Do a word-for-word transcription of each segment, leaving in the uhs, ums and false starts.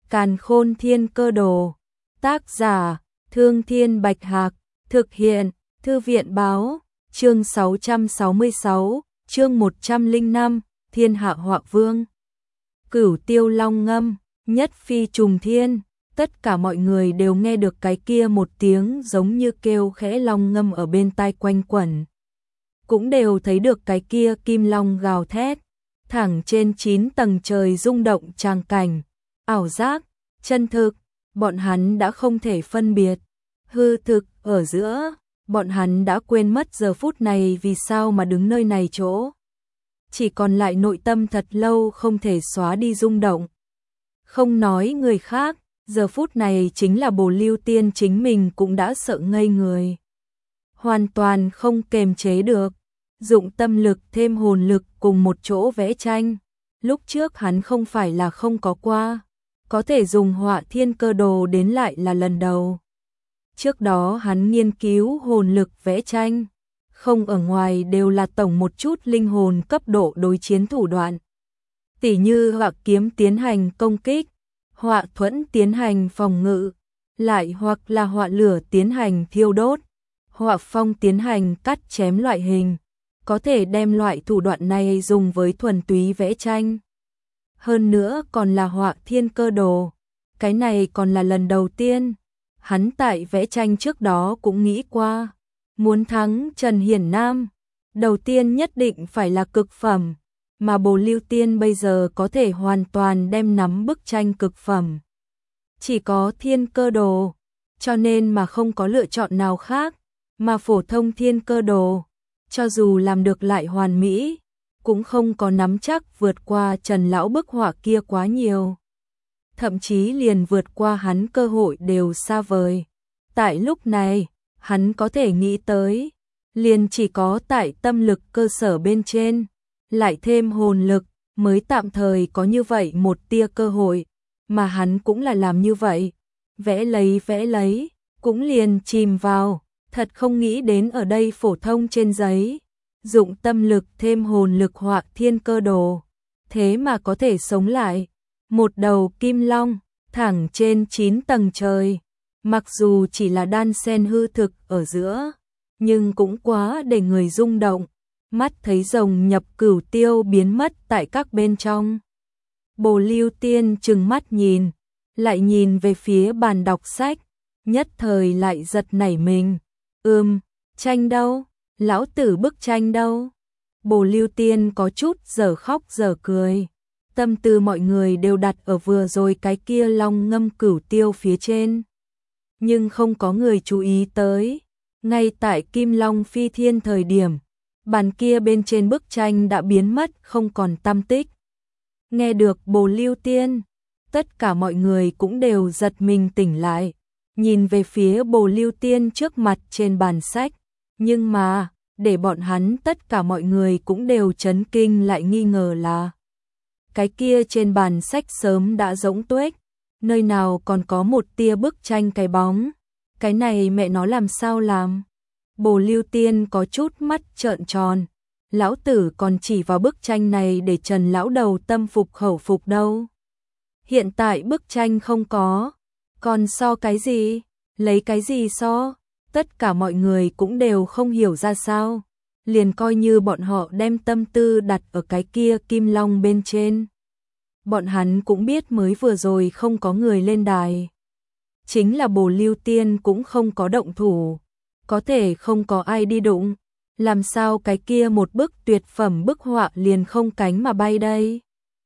Càn Khôn Thiên Cơ Đồ. Tác giả: Thương Thiên Bạch Hạc. Thực hiện: Thư viện báo. Chương sáu trăm sáu mươi sáu, chương một trăm lẻ năm, Thiên Hạ Họa Vương. Cửu Tiêu Long ngâm, nhất phi trùng thiên. Tất cả mọi người đều nghe được cái kia một tiếng giống như kêu khẽ long ngâm ở bên tai quanh quẩn. Cũng đều thấy được cái kia kim long gào thét, thẳng trên chín tầng trời rung động tràng cảnh, ảo giác, chân thực, bọn hắn đã không thể phân biệt. Hư thực ở giữa, bọn hắn đã quên mất giờ phút này vì sao mà đứng nơi này chỗ. Chỉ còn lại nội tâm thật lâu không thể xóa đi rung động. Không nói người khác, giờ phút này chính là Bồ Lưu Tiên chính mình cũng đã sợ ngây người. Hoàn toàn không kềm chế được, dụng tâm lực thêm hồn lực cùng một chỗ vẽ tranh. Lúc trước hắn không phải là không có qua, có thể dùng Họa Thiên Cơ Đồ đến lại là lần đầu. Trước đó hắn nghiên cứu hồn lực vẽ tranh, không ở ngoài đều là tổng một chút linh hồn cấp độ đối chiến thủ đoạn. Tỉ như họa kiếm tiến hành công kích, họa thuẫn tiến hành phòng ngự, lại hoặc là họa lửa tiến hành thiêu đốt, họa phong tiến hành cắt chém loại hình. Có thể đem loại thủ đoạn này dùng với thuần túy vẽ tranh. Hơn nữa còn là Họa Thiên Cơ Đồ. Cái này còn là lần đầu tiên. Hắn tại vẽ tranh trước đó cũng nghĩ qua. Muốn thắng Trần Hiển Nam, đầu tiên nhất định phải là cực phẩm. Mà Bồ Lưu Tiên bây giờ có thể hoàn toàn đem nắm bức tranh cực phẩm. Chỉ có Thiên Cơ Đồ, cho nên mà không có lựa chọn nào khác. Mà phổ thông Thiên Cơ Đồ, cho dù làm được lại hoàn mỹ, cũng không có nắm chắc vượt qua Trần lão bức họa kia quá nhiều. Thậm chí liền vượt qua hắn cơ hội đều xa vời. Tại lúc này, hắn có thể nghĩ tới, liền chỉ có tại tâm lực cơ sở bên trên, lại thêm hồn lực, mới tạm thời có như vậy một tia cơ hội, mà hắn cũng là làm như vậy. Vẽ lấy vẽ lấy, cũng liền chìm vào. Thật không nghĩ đến ở đây phổ thông trên giấy, dụng tâm lực thêm hồn lực Họa Thiên Cơ Đồ, thế mà có thể sống lại. Một đầu kim long, thẳng trên chín tầng trời, mặc dù chỉ là đan sen hư thực ở giữa, nhưng cũng quá để người rung động, mắt thấy rồng nhập cửu tiêu biến mất tại các bên trong. Bồ Lưu Tiên trừng mắt nhìn, lại nhìn về phía bàn đọc sách, nhất thời lại giật nảy mình. Ừm, tranh đâu? Lão tử bức tranh đâu? Bồ Lưu Tiên có chút giờ khóc giờ cười. Tâm tư mọi người đều đặt ở vừa rồi cái kia long ngâm cửu tiêu phía trên. Nhưng không có người chú ý tới. Ngay tại Kim Long phi thiên thời điểm, bàn kia bên trên bức tranh đã biến mất không còn tăm tích. Nghe được Bồ Lưu Tiên, tất cả mọi người cũng đều giật mình tỉnh lại. Nhìn về phía Bồ Lưu Tiên trước mặt trên bàn sách, nhưng mà, để bọn hắn tất cả mọi người cũng đều chấn kinh lại nghi ngờ là cái kia trên bàn sách sớm đã rỗng tuếch, nơi nào còn có một tia bức tranh cái bóng, cái này mẹ nó làm sao làm? Bồ Lưu Tiên có chút mắt trợn tròn, lão tử còn chỉ vào bức tranh này để Trần lão đầu tâm phục khẩu phục đâu. Hiện tại bức tranh không có. Còn so cái gì? Lấy cái gì so? Tất cả mọi người cũng đều không hiểu ra sao. Liền coi như bọn họ đem tâm tư đặt ở cái kia kim long bên trên. Bọn hắn cũng biết mới vừa rồi không có người lên đài. Chính là Bồ Lưu Tiên cũng không có động thủ. Có thể không có ai đi đụng. Làm sao cái kia một bức tuyệt phẩm bức họa liền không cánh mà bay đây?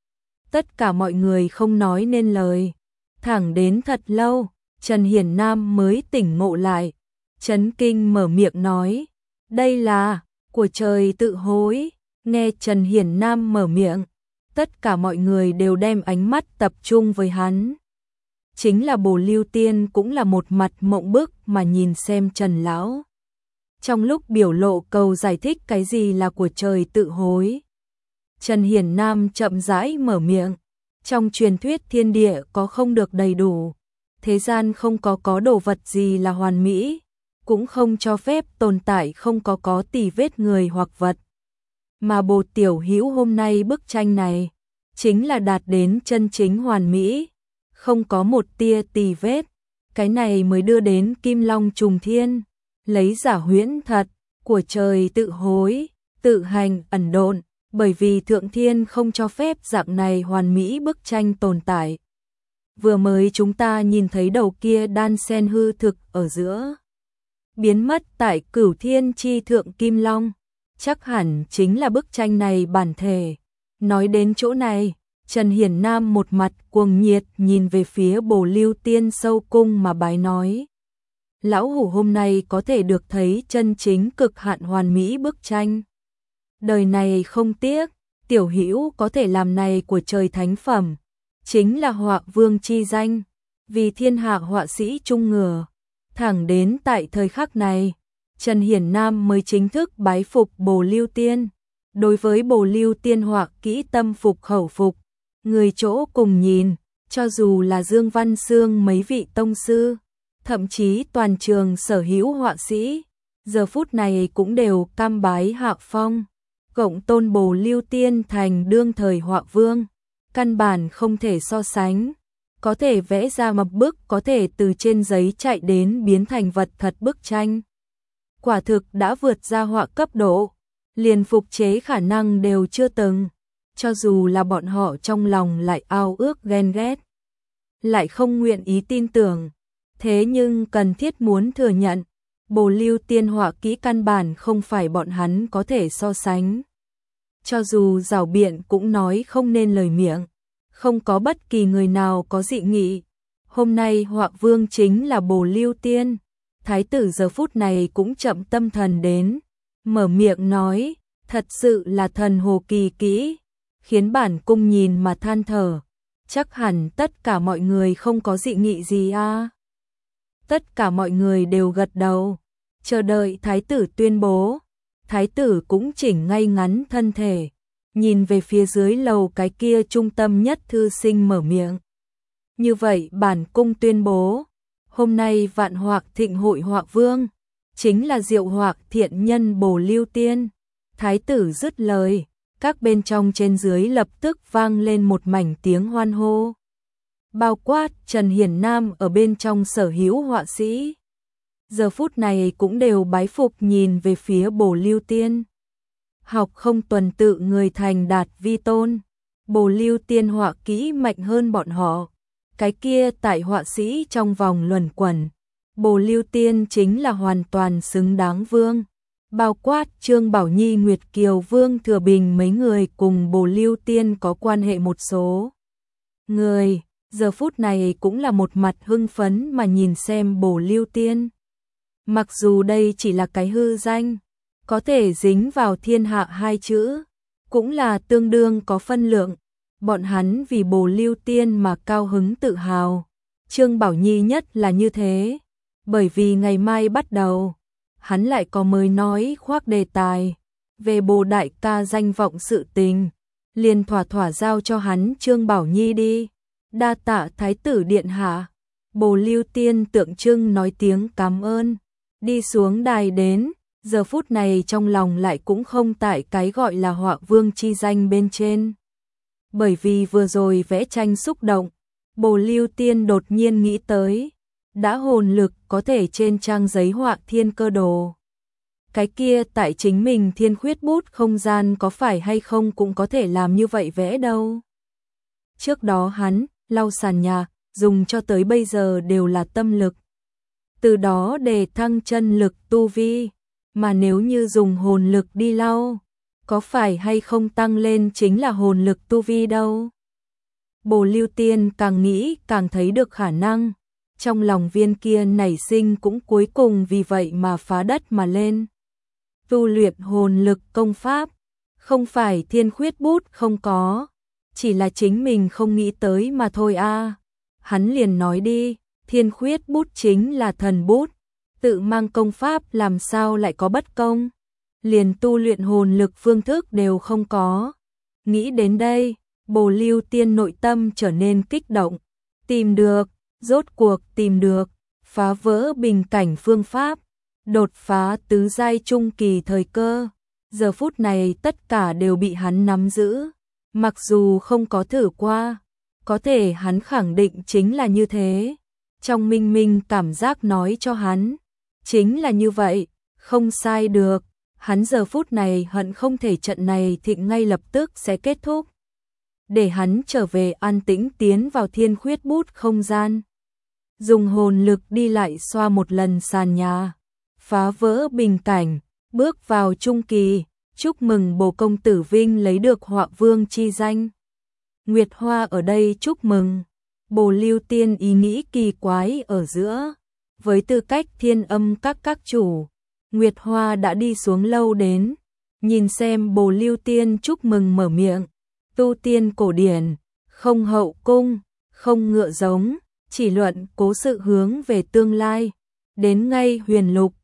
Tất cả mọi người không nói nên lời. Thẳng đến thật lâu, Trần Hiển Nam mới tỉnh ngộ lại, chấn kinh mở miệng nói, đây là, của trời tự hối. Nghe Trần Hiển Nam mở miệng, tất cả mọi người đều đem ánh mắt tập trung với hắn. Chính là Bồ Lưu Tiên cũng là một mặt mộng bức mà nhìn xem Trần lão. Trong lúc biểu lộ cầu giải thích cái gì là của trời tự hối, Trần Hiển Nam chậm rãi mở miệng. Trong truyền thuyết thiên địa có không được đầy đủ, thế gian không có có đồ vật gì là hoàn mỹ, cũng không cho phép tồn tại không có có tì vết người hoặc vật. Mà Bồ Tiểu Hữu hôm nay bức tranh này, chính là đạt đến chân chính hoàn mỹ, không có một tia tì vết, cái này mới đưa đến Kim Long trùng thiên, lấy giả huyễn thật, của trời tự hối, tự hành ẩn độn, bởi vì Thượng Thiên không cho phép dạng này hoàn mỹ bức tranh tồn tại. Vừa mới chúng ta nhìn thấy đầu kia đan sen hư thực ở giữa, biến mất tại Cửu Thiên chi thượng Kim Long, chắc hẳn chính là bức tranh này bản thể. Nói đến chỗ này, Trần Hiển Nam một mặt cuồng nhiệt nhìn về phía Bồ Lưu Tiên sâu cung mà bái nói. Lão hủ hôm nay có thể được thấy chân chính cực hạn hoàn mỹ bức tranh. Đời này không tiếc, tiểu hữu có thể làm này của trời thánh phẩm, chính là họa vương chi danh, vì thiên hạ họa sĩ trung ngừa. Thẳng đến tại thời khắc này, Trần Hiển Nam mới chính thức bái phục Bồ Lưu Tiên. Đối với Bồ Lưu Tiên họa kỹ tâm phục khẩu phục, người chỗ cùng nhìn, cho dù là Dương Văn Xương mấy vị tông sư, thậm chí toàn trường sở hữu họa sĩ, giờ phút này cũng đều cam bái hạ phong, cộng tôn Bồ Lưu Tiên thành đương thời họa vương, căn bản không thể so sánh, có thể vẽ ra một bức có thể từ trên giấy chạy đến biến thành vật thật bức tranh. Quả thực đã vượt ra họa cấp độ, liền phục chế khả năng đều chưa từng, cho dù là bọn họ trong lòng lại ao ước ghen ghét, lại không nguyện ý tin tưởng, thế nhưng cần thiết muốn thừa nhận, Bồ Lưu Tiên họa kỹ căn bản không phải bọn hắn có thể so sánh. Cho dù giảo biện cũng nói không nên lời miệng, không có bất kỳ người nào có dị nghị. Hôm nay họa vương chính là Bồ Lưu Tiên. Thái tử giờ phút này cũng chậm tâm thần đến, mở miệng nói, thật sự là thần hồ kỳ kỹ, khiến bản cung nhìn mà than thở, chắc hẳn tất cả mọi người không có dị nghị gì a. À? Tất cả mọi người đều gật đầu, chờ đợi thái tử tuyên bố. Thái tử cũng chỉnh ngay ngắn thân thể, nhìn về phía dưới lầu cái kia trung tâm nhất thư sinh mở miệng. Như vậy bản cung tuyên bố, hôm nay vạn hoạc thịnh hội họa vương, chính là diệu hoạc thiện nhân Bồ Lưu Tiên. Thái tử dứt lời, các bên trong trên dưới lập tức vang lên một mảnh tiếng hoan hô. Bao quát Trần Hiển Nam ở bên trong sở hữu họa sĩ. Giờ phút này cũng đều bái phục nhìn về phía Bồ Lưu Tiên. Học không tuần tự người thành đạt vi tôn, Bồ Lưu Tiên họa kỹ mạnh hơn bọn họ. Cái kia tại họa sĩ trong vòng luẩn quẩn, Bồ Lưu Tiên chính là hoàn toàn xứng đáng vương. Bao quát Trương Bảo Nhi, Nguyệt Kiều, Vương Thừa Bình mấy người cùng Bồ Lưu Tiên có quan hệ một số người, giờ phút này cũng là một mặt hưng phấn mà nhìn xem Bồ Lưu Tiên. Mặc dù đây chỉ là cái hư danh, có thể dính vào thiên hạ hai chữ, cũng là tương đương có phân lượng. Bọn hắn vì Bồ Lưu Tiên mà cao hứng tự hào. Trương Bảo Nhi nhất là như thế, bởi vì ngày mai bắt đầu, hắn lại có mới nói khoác đề tài về Bồ đại ca danh vọng sự tình, liền thỏa thỏa giao cho hắn Trương Bảo Nhi đi. Đa tạ thái tử điện hạ. Bồ Lưu Tiên tượng trưng nói tiếng cảm ơn, đi xuống đài đến, giờ phút này trong lòng lại cũng không tại cái gọi là họa vương chi danh bên trên. Bởi vì vừa rồi vẽ tranh xúc động, Bồ Lưu Tiên đột nhiên nghĩ tới, đã hồn lực có thể trên trang giấy họa thiên cơ đồ. Cái kia tại chính mình thiên khuyết bút không gian có phải hay không cũng có thể làm như vậy vẽ đâu. Trước đó hắn, lau sàn nhà, dùng cho tới bây giờ đều là tâm lực. Từ đó để thăng chân lực tu vi, mà nếu như dùng hồn lực đi lau, có phải hay không tăng lên chính là hồn lực tu vi đâu. Bồ Lưu Tiên càng nghĩ càng thấy được khả năng, trong lòng viên kia nảy sinh cũng cuối cùng vì vậy mà phá đất mà lên. Tu luyện hồn lực công pháp, không phải thiên khuyết bút không có, chỉ là chính mình không nghĩ tới mà thôi a. À. Hắn liền nói đi, thiên khuyết bút chính là thần bút, tự mang công pháp làm sao lại có bất công, liền tu luyện hồn lực phương thức đều không có. Nghĩ đến đây, Bồ Lưu Tiên nội tâm trở nên kích động, tìm được, rốt cuộc tìm được, phá vỡ bình cảnh phương pháp, đột phá tứ giai trung kỳ thời cơ. Giờ phút này tất cả đều bị hắn nắm giữ, mặc dù không có thử qua, Có thể hắn khẳng định chính là như thế. Trong minh minh cảm giác nói cho hắn, chính là như vậy, không sai được. Hắn giờ phút này hận không thể trận này thịnh ngay lập tức sẽ kết thúc. Để hắn trở về an tĩnh tiến vào thiên khuyết bút không gian. Dùng hồn lực đi lại xoa một lần sàn nhà, phá vỡ bình cảnh, bước vào trung kỳ, chúc mừng Bồ công tử Vinh lấy được Họa Vương chi danh. Nguyệt Hoa ở đây chúc mừng. Bồ Lưu Tiên ý nghĩ kỳ quái ở giữa, với tư cách thiên âm các các chủ, Nguyệt Hoa đã đi xuống lâu đến, nhìn xem Bồ Lưu Tiên chúc mừng mở miệng, tu tiên cổ điển, không hậu cung, không ngựa giống, chỉ luận cố sự hướng về tương lai, đến ngay huyền lục,